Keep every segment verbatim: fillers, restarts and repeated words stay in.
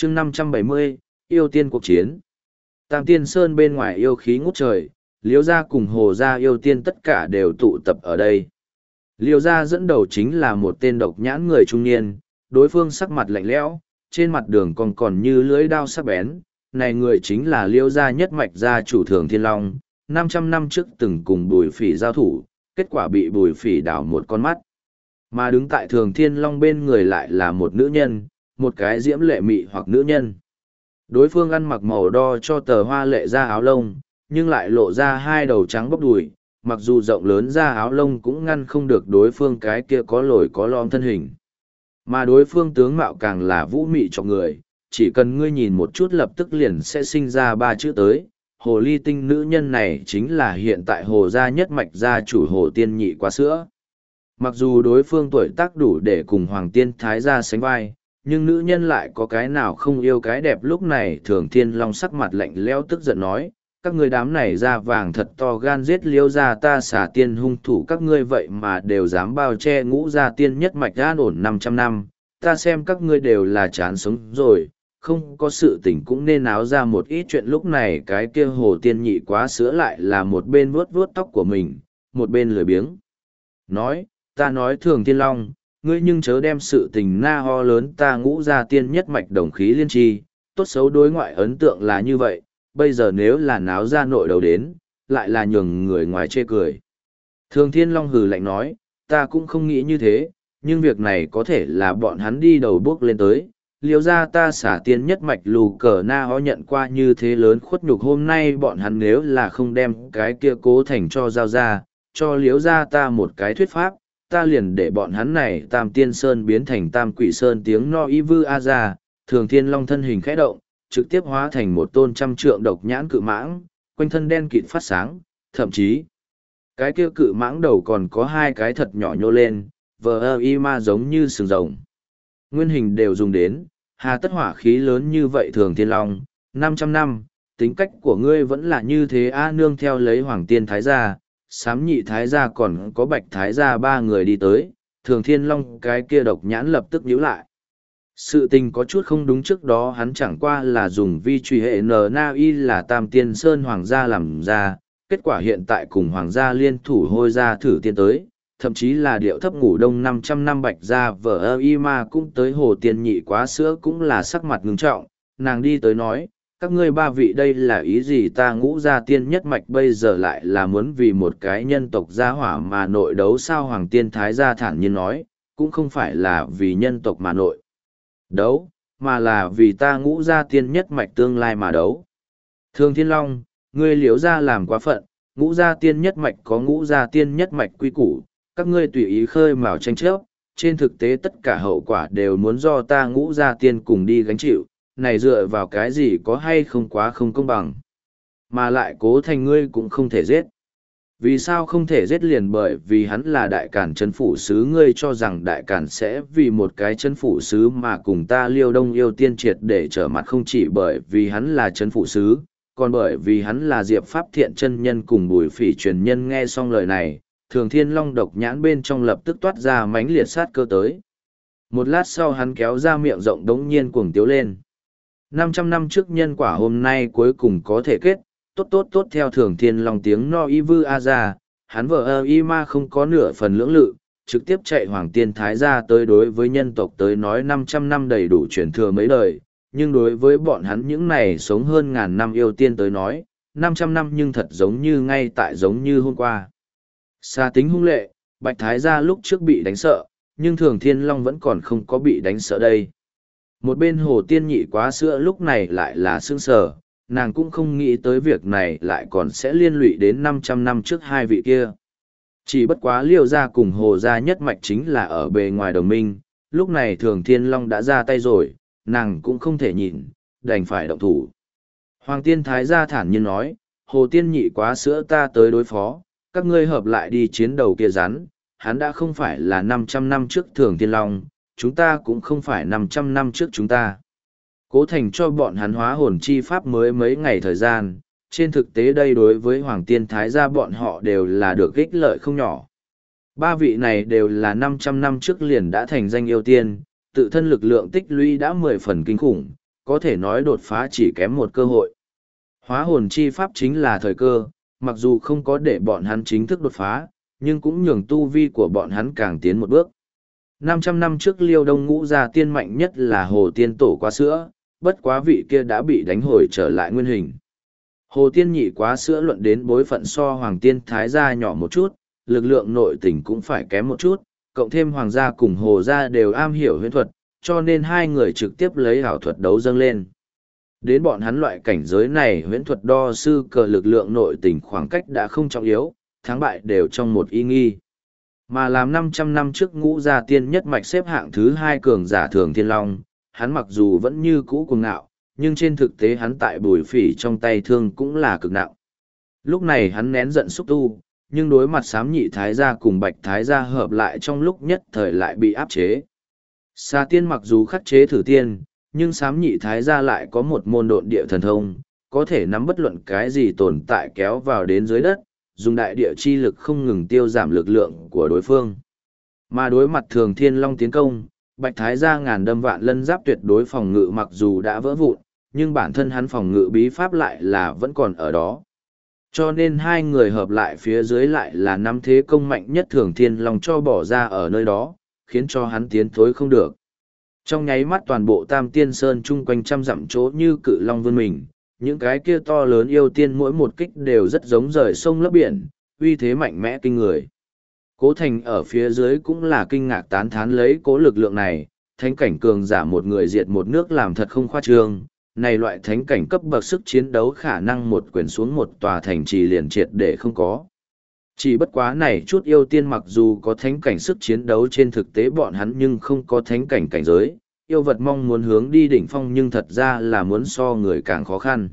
chương năm trăm bảy mươi, yêu tiên cuộc chiến. Tam Tiên Sơn bên ngoài yêu khí ngút trời, Liêu gia cùng Hồ gia yêu tiên tất cả đều tụ tập ở đây. Liêu gia dẫn đầu chính là một tên độc nhãn người trung niên, đối phương sắc mặt lạnh lẽo, trên mặt đường còn còn như lưỡi đao sắc bén. Này người chính là Liêu gia nhất mạch gia chủ Thường Thiên Long, năm trăm năm trước từng cùng Bùi Phỉ giao thủ, kết quả bị Bùi Phỉ đảo một con mắt. Mà đứng tại Thường Thiên Long bên người lại là một nữ nhân, một cái diễm lệ mị hoặc nữ nhân. Đối phương ăn mặc màu đo cho tờ hoa lệ ra áo lông, nhưng lại lộ ra hai đầu trắng bóc đùi, mặc dù rộng lớn ra áo lông cũng ngăn không được đối phương cái kia có lồi có lõm thân hình. Mà đối phương tướng mạo càng là vũ mị cho người, chỉ cần ngươi nhìn một chút lập tức liền sẽ sinh ra ba chữ tới. Hồ ly tinh nữ nhân này chính là hiện tại Hồ gia nhất mạch gia chủ Hồ Tiên Nhị Quá Sữa. Mặc dù đối phương tuổi tác đủ để cùng Hoàng Tiên Thái gia sánh vai, nhưng nữ nhân lại có cái nào không yêu cái đẹp. Lúc này Thường Thiên Long sắc mặt lạnh lẽo tức giận nói, các ngươi đám này da vàng thật to gan giết Liêu gia ta xả tiên hung thủ, các ngươi vậy mà đều dám bao che Ngũ gia tiên nhất mạch an ổn năm trăm năm, ta xem các ngươi đều là chán sống rồi, không có sự tình cũng nên áo ra một ít chuyện. Lúc này cái kia Hồ Tiên Nhị Quá Sữa lại là một bên vuốt vuốt tóc của mình, một bên lười biếng nói, ta nói Thường Thiên Long, ngươi nhưng chớ đem sự tình na ho lớn ta Ngũ gia tiên nhất mạch đồng khí liên tri, tốt xấu đối ngoại ấn tượng là như vậy, bây giờ nếu là náo ra nội đầu đến, lại là nhường người ngoài chê cười. Thường Thiên Long hừ lạnh nói, ta cũng không nghĩ như thế, nhưng việc này có thể là bọn hắn đi đầu bước lên tới. Liêu gia ta xả tiên nhất mạch lù cờ na ho nhận qua như thế lớn khuất nhục, hôm nay bọn hắn nếu là không đem cái kia Cố Thành cho giao ra, cho liếu gia ta một cái thuyết pháp, ta liền để bọn hắn này Tam Tiên Sơn biến thành Tam Quỷ Sơn. Tiếng no y vư a ra, Thường Thiên Long thân hình khẽ động, trực tiếp hóa thành một tôn trăm trượng độc nhãn cự mãng, quanh thân đen kịt phát sáng, thậm chí cái kia cự mãng đầu còn có hai cái thật nhỏ nhô lên, vờ ơ y ma giống như sừng rồng. Nguyên hình đều dùng đến, hà tất hỏa khí lớn như vậy. Thường Thiên Long, năm trăm năm, tính cách của ngươi vẫn là như thế a. Nương theo lấy Hoàng Tiên Thái gia, Sám Nhị Thái gia còn có Bạch Thái gia ba người đi tới, Thường Thiên Long cái kia độc nhãn lập tức nhíu lại. Sự tình có chút không đúng, trước đó hắn chẳng qua là dùng vi truy hệ N Na Y là Tam Tiên Sơn Hoàng gia làm ra, kết quả hiện tại cùng Hoàng gia liên thủ hôi ra thử tiên tới, thậm chí là điệu thấp ngủ đông năm trăm năm Bạch gia vợ ơ y ma cũng tới. Hồ Tiên Nhị Quá Sữa cũng là sắc mặt ngưng trọng, nàng đi tới nói, các ngươi ba vị đây là ý gì? Ta Ngũ gia tiên nhất mạch bây giờ lại là muốn vì một cái nhân tộc gia hỏa mà nội đấu sao? Hoàng Tiên Thái gia thản nhiên nói, cũng không phải là vì nhân tộc mà nội đấu, mà là vì ta Ngũ gia tiên nhất mạch tương lai mà đấu. Thường Thiên Long, ngươi Liễu gia làm quá phận, Ngũ gia tiên nhất mạch có Ngũ gia tiên nhất mạch quy củ, các ngươi tùy ý khơi mào tranh chấp, trên thực tế tất cả hậu quả đều muốn do ta Ngũ gia tiên cùng đi gánh chịu, này dựa vào cái gì có hay không quá không công bằng. Mà lại Cố Thành ngươi cũng không thể giết. Vì sao không thể giết? Liền bởi vì hắn là đại cản chấn phủ sứ. Ngươi cho rằng đại cản sẽ vì một cái chấn phủ sứ mà cùng ta Liêu Đông yêu tiên triệt để trở mặt? Không chỉ bởi vì hắn là chấn phủ sứ, còn bởi vì hắn là Diệp Pháp Thiện chân nhân cùng Bùi Phỉ truyền nhân. Nghe xong lời này, Thường Thiên Long độc nhãn bên trong lập tức toát ra mãnh liệt sát cơ tới. Một lát sau hắn kéo ra miệng rộng đống nhiên cuồng tiếu lên. năm trăm năm trước nhân quả hôm nay cuối cùng có thể kết, tốt tốt tốt. Theo Thường Thiên Long tiếng no y vư a ra, hắn vợ ơ y ma không có nửa phần lưỡng lự, trực tiếp chạy Hoàng Tiên Thái gia tới. Đối với nhân tộc tới nói năm trăm năm đầy đủ truyền thừa mấy đời, nhưng đối với bọn hắn những này sống hơn ngàn năm yêu tiên tới nói, năm trăm năm nhưng thật giống như ngay tại giống như hôm qua. Xa tính hung lệ, Bạch Thái gia lúc trước bị đánh sợ, nhưng Thường Thiên Long vẫn còn không có bị đánh sợ đây. Một bên Hồ Tiên Nhị Quá Sữa lúc này lại là sững sờ, nàng cũng không nghĩ tới việc này lại còn sẽ liên lụy đến năm trăm năm trước hai vị kia. Chỉ bất quá Liêu gia cùng Hồ gia nhất mạch chính là ở bề ngoài đồng minh, lúc này Thường Thiên Long đã ra tay rồi, nàng cũng không thể nhìn, đành phải động thủ. Hoàng Tiên Thái gia thản nhiên nói, Hồ Tiên Nhị Quá Sữa ta tới đối phó, các ngươi hợp lại đi chiến đầu kia rắn, hắn đã không phải là năm trăm năm trước Thường Thiên Long, chúng ta cũng không phải năm trăm năm trước chúng ta. Cố Thành cho bọn hắn hóa hồn chi pháp mới mấy ngày thời gian, trên thực tế đây đối với Hoàng Tiên Thái gia bọn họ đều là được ích lợi không nhỏ. Ba vị này đều là năm trăm năm trước liền đã thành danh yêu tiên, tự thân lực lượng tích lũy đã mười phần kinh khủng, có thể nói đột phá chỉ kém một cơ hội. Hóa hồn chi pháp chính là thời cơ, mặc dù không có để bọn hắn chính thức đột phá, nhưng cũng nhường tu vi của bọn hắn càng tiến một bước. năm trăm năm trước Liêu Đông Ngũ gia tiên mạnh nhất là Hồ Tiên Tổ quá sữa, bất quá vị kia đã bị đánh hồi trở lại nguyên hình. Hồ Tiên nhị quá sữa luận đến bối phận so Hoàng Tiên Thái gia nhỏ một chút, lực lượng nội tình cũng phải kém một chút, cộng thêm Hoàng gia cùng Hồ gia đều am hiểu huyễn thuật, cho nên hai người trực tiếp lấy ảo thuật đấu dâng lên. Đến bọn hắn loại cảnh giới này huyễn thuật đo sư cờ lực lượng nội tình khoảng cách đã không trọng yếu, thắng bại đều trong một ý nghi. Mà làm năm trăm năm trước Ngũ gia tiên nhất mạch xếp hạng thứ hai cường giả Thường Thiên Long, hắn mặc dù vẫn như cũ cuồng ngạo, nhưng trên thực tế hắn tại bùi phỉ trong tay thương cũng là cực nặng. Lúc này hắn nén giận xúc tu, nhưng đối mặt Sám Nhị Thái gia cùng Bạch Thái gia hợp lại trong lúc nhất thời lại bị áp chế. Xà tiên mặc dù khắc chế thử tiên, nhưng Sám Nhị Thái gia lại có một môn độn địa thần thông, có thể nắm bất luận cái gì tồn tại kéo vào đến dưới đất, dùng đại địa chi lực không ngừng tiêu giảm lực lượng của đối phương. Mà đối mặt Thường Thiên Long tiến công, Bạch Thái gia ngàn đâm vạn lân giáp tuyệt đối phòng ngự mặc dù đã vỡ vụn, nhưng bản thân hắn phòng ngự bí pháp lại là vẫn còn ở đó. Cho nên hai người hợp lại phía dưới lại là năm thế công mạnh nhất Thường Thiên Long cho bỏ ra ở nơi đó, khiến cho hắn tiến thối không được. Trong nháy mắt toàn bộ Tam Tiên Sơn chung quanh trăm dặm chỗ như cự long vươn mình, những cái kia to lớn yêu tiên mỗi một kích đều rất giống rời sông lấp biển, uy thế mạnh mẽ kinh người. Cố Thành ở phía dưới cũng là kinh ngạc tán thán lấy cố lực lượng này, thánh cảnh cường giả một người diệt một nước làm thật không khoa trương, này loại thánh cảnh cấp bậc sức chiến đấu khả năng một quyền xuống một tòa thành trì liền triệt để không có. Chỉ bất quá này chút yêu tiên mặc dù có thánh cảnh sức chiến đấu trên thực tế bọn hắn nhưng không có thánh cảnh cảnh giới, yêu vật mong muốn hướng đi đỉnh phong nhưng thật ra là muốn so người càng khó khăn.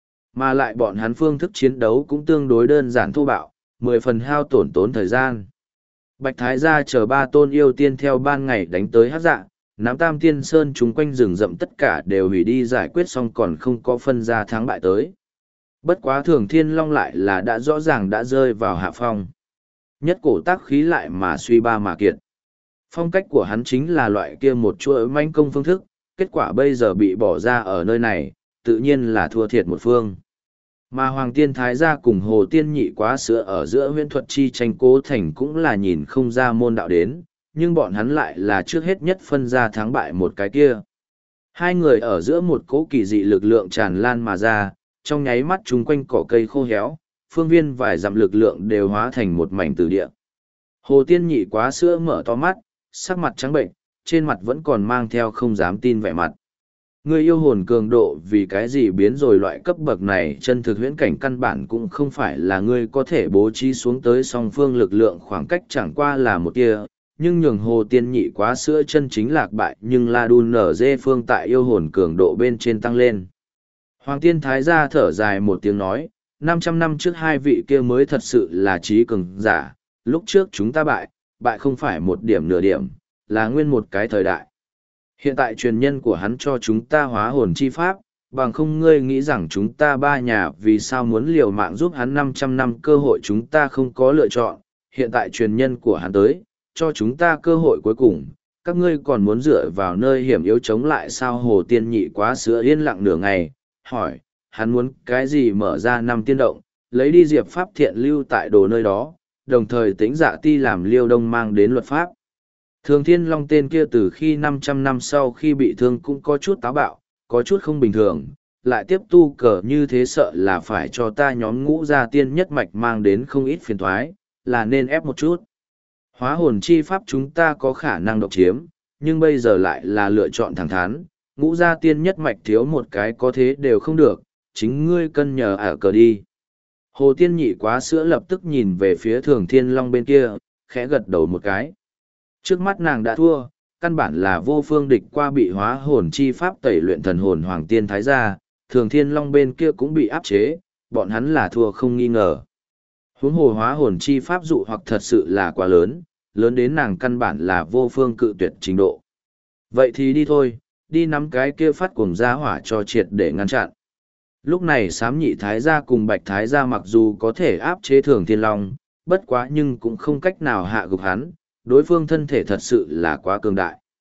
Mà lại bọn hắn phương thức chiến đấu cũng tương đối đơn giản thô bạo, mười phần hao tổn tốn thời gian. Bạch Thái gia chờ ba tôn yêu tiên theo ban ngày đánh tới hát dạ, nắm Tam Tiên Sơn chúng quanh rừng rậm tất cả đều hủy đi giải quyết xong còn không có phân ra thắng bại tới. Bất quá Thường Thiên Long lại là đã rõ ràng đã rơi vào hạ phong. Nhất cổ tác khí lại mà suy ba mà kiệt. Phong cách của hắn chính là loại kia một chuỗi manh công phương thức, kết quả bây giờ bị bỏ ra ở nơi này, tự nhiên là thua thiệt một phương. Mà Hoàng Tiên Thái gia cùng Hồ Tiên nhị quá sữa ở giữa huyễn thuật chi tranh Cố Thành cũng là nhìn không ra môn đạo đến, nhưng bọn hắn lại là trước hết nhất phân ra thắng bại một cái kia. Hai người ở giữa một cỗ kỳ dị lực lượng tràn lan mà ra, trong nháy mắt chung quanh cỏ cây khô héo, phương viên vài dặm lực lượng đều hóa thành một mảnh tử địa. Hồ Tiên nhị quá sữa mở to mắt, sắc mặt trắng bệnh, trên mặt vẫn còn mang theo không dám tin vẻ mặt. Người yêu hồn cường độ vì cái gì biến rồi loại cấp bậc này chân thực huyễn cảnh căn bản cũng không phải là ngươi có thể bố trí xuống tới song phương lực lượng khoảng cách chẳng qua là một tia, nhưng nhường Hồ Tiên nhị quá sữa chân chính lạc bại nhưng La Đun nở dê phương tại yêu hồn cường độ bên trên tăng lên. Hoàng Tiên Thái gia thở dài một tiếng nói, năm trăm năm trước hai vị kia mới thật sự là trí cường giả, lúc trước chúng ta bại, bại không phải một điểm nửa điểm, là nguyên một cái thời đại. Hiện tại truyền nhân của hắn cho chúng ta hóa hồn chi pháp, bằng không ngươi nghĩ rằng chúng ta ba nhà vì sao muốn liều mạng giúp hắn năm trăm năm cơ hội chúng ta không có lựa chọn, hiện tại truyền nhân của hắn tới, cho chúng ta cơ hội cuối cùng, các ngươi còn muốn dựa vào nơi hiểm yếu chống lại sao Hồ Tiên nhị quá sữa yên lặng nửa ngày, hỏi, hắn muốn cái gì mở ra năm tiên động, lấy đi diệp pháp thiện lưu tại đồ nơi đó, đồng thời tính dạ ti làm Liêu Đông mang đến luật pháp. Thường Thiên Long tên kia từ khi năm trăm năm sau khi bị thương cũng có chút táo bạo, có chút không bình thường, lại tiếp tu cờ như thế sợ là phải cho ta nhóm Ngũ gia tiên nhất mạch mang đến không ít phiền thoái, là nên ép một chút. Hóa hồn chi pháp chúng ta có khả năng độc chiếm, nhưng bây giờ lại là lựa chọn thẳng thắn, Ngũ gia tiên nhất mạch thiếu một cái có thế đều không được, chính ngươi cân nhờ ở cờ đi. Hồ Tiên nhị quá sữa lập tức nhìn về phía Thường Thiên Long bên kia, khẽ gật đầu một cái. Trước mắt nàng đã thua, căn bản là vô phương địch qua bị hóa hồn chi pháp tẩy luyện thần hồn Hoàng Tiên Thái gia, Thường Thiên Long bên kia cũng bị áp chế, bọn hắn là thua không nghi ngờ. Huống hồ hóa hồn chi pháp dụ hoặc thật sự là quá lớn, lớn đến nàng căn bản là vô phương cự tuyệt trình độ. Vậy thì đi thôi, đi nắm cái kia phát cuồng ra hỏa cho triệt để ngăn chặn. Lúc này Sám Nhị Thái gia cùng Bạch Thái gia mặc dù có thể áp chế Thường Thiên Long, bất quá nhưng cũng không cách nào hạ gục hắn, đối phương thân thể thật sự là quá cường đại.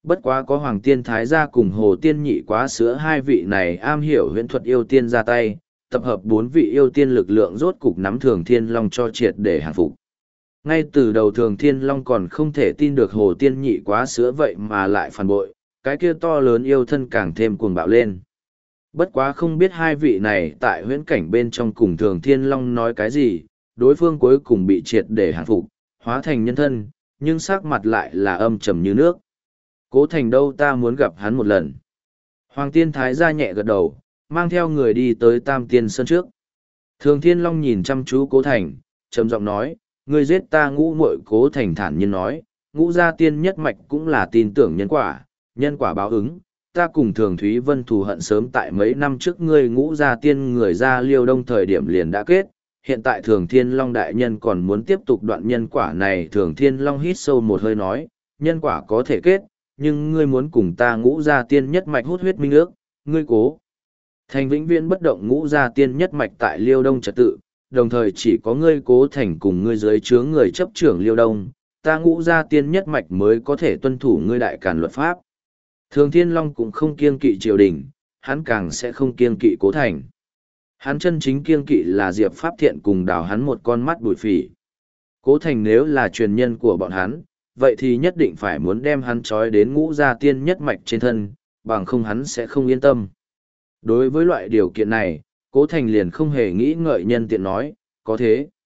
Bất quá có Hoàng Tiên Thái gia cùng Hồ Tiên Nhị Quá Sữa hai vị này am hiểu huyễn thuật yêu tiên ra tay, tập hợp bốn vị yêu tiên lực lượng rốt cục nắm Thường Thiên Long cho triệt để hàng phục. Ngay từ đầu Thường Thiên Long còn không thể tin được Hồ Tiên Nhị Quá Sữa vậy mà lại phản bội, cái kia to lớn yêu thân càng thêm cuồng bạo lên. Bất quá không biết hai vị này tại huyễn cảnh bên trong cùng Thường Thiên Long nói cái gì, đối phương cuối cùng bị triệt để hàng phục, hóa thành nhân thân, nhưng sắc mặt lại là âm trầm như nước. Cố Thành đâu, ta muốn gặp hắn một lần. Hoàng Tiên Thái gia nhẹ gật đầu, mang theo người đi tới Tam Tiên Sơn trước. Thường Thiên Long nhìn chăm chú Cố Thành, trầm giọng nói, ngươi giết ta Ngũ muội. Cố Thành thản nhiên nói, Ngũ gia tiên nhất mạch cũng là tin tưởng nhân quả, nhân quả báo ứng. Ta cùng Thường Thúy Vân thù hận sớm tại mấy năm trước ngươi Ngũ gia tiên người ra Liêu Đông thời điểm liền đã kết. Hiện tại Thường Thiên Long đại nhân còn muốn tiếp tục đoạn nhân quả này. Thường Thiên Long hít sâu một hơi nói, nhân quả có thể kết, nhưng ngươi muốn cùng ta Ngũ gia tiên nhất mạch hút huyết minh ước, ngươi Cố Thành vĩnh viễn bất động Ngũ gia tiên nhất mạch tại Liêu Đông trật tự, đồng thời chỉ có ngươi Cố Thành cùng ngươi dưới chướng người chấp trưởng Liêu Đông, ta Ngũ gia tiên nhất mạch mới có thể tuân thủ ngươi đại càn luật pháp. Thường Thiên Long cũng không kiêng kỵ triều đình, hắn càng sẽ không kiêng kỵ Cố Thành. Hắn chân chính kiêng kỵ là Diệp Pháp Thiện cùng đào hắn một con mắt bụi phỉ. Cố Thành nếu là truyền nhân của bọn hắn, vậy thì nhất định phải muốn đem hắn trói đến Ngũ gia tiên nhất mạch trên thân, bằng không hắn sẽ không yên tâm. Đối với loại điều kiện này, Cố Thành liền không hề nghĩ ngợi, nhân tiện nói, có thế.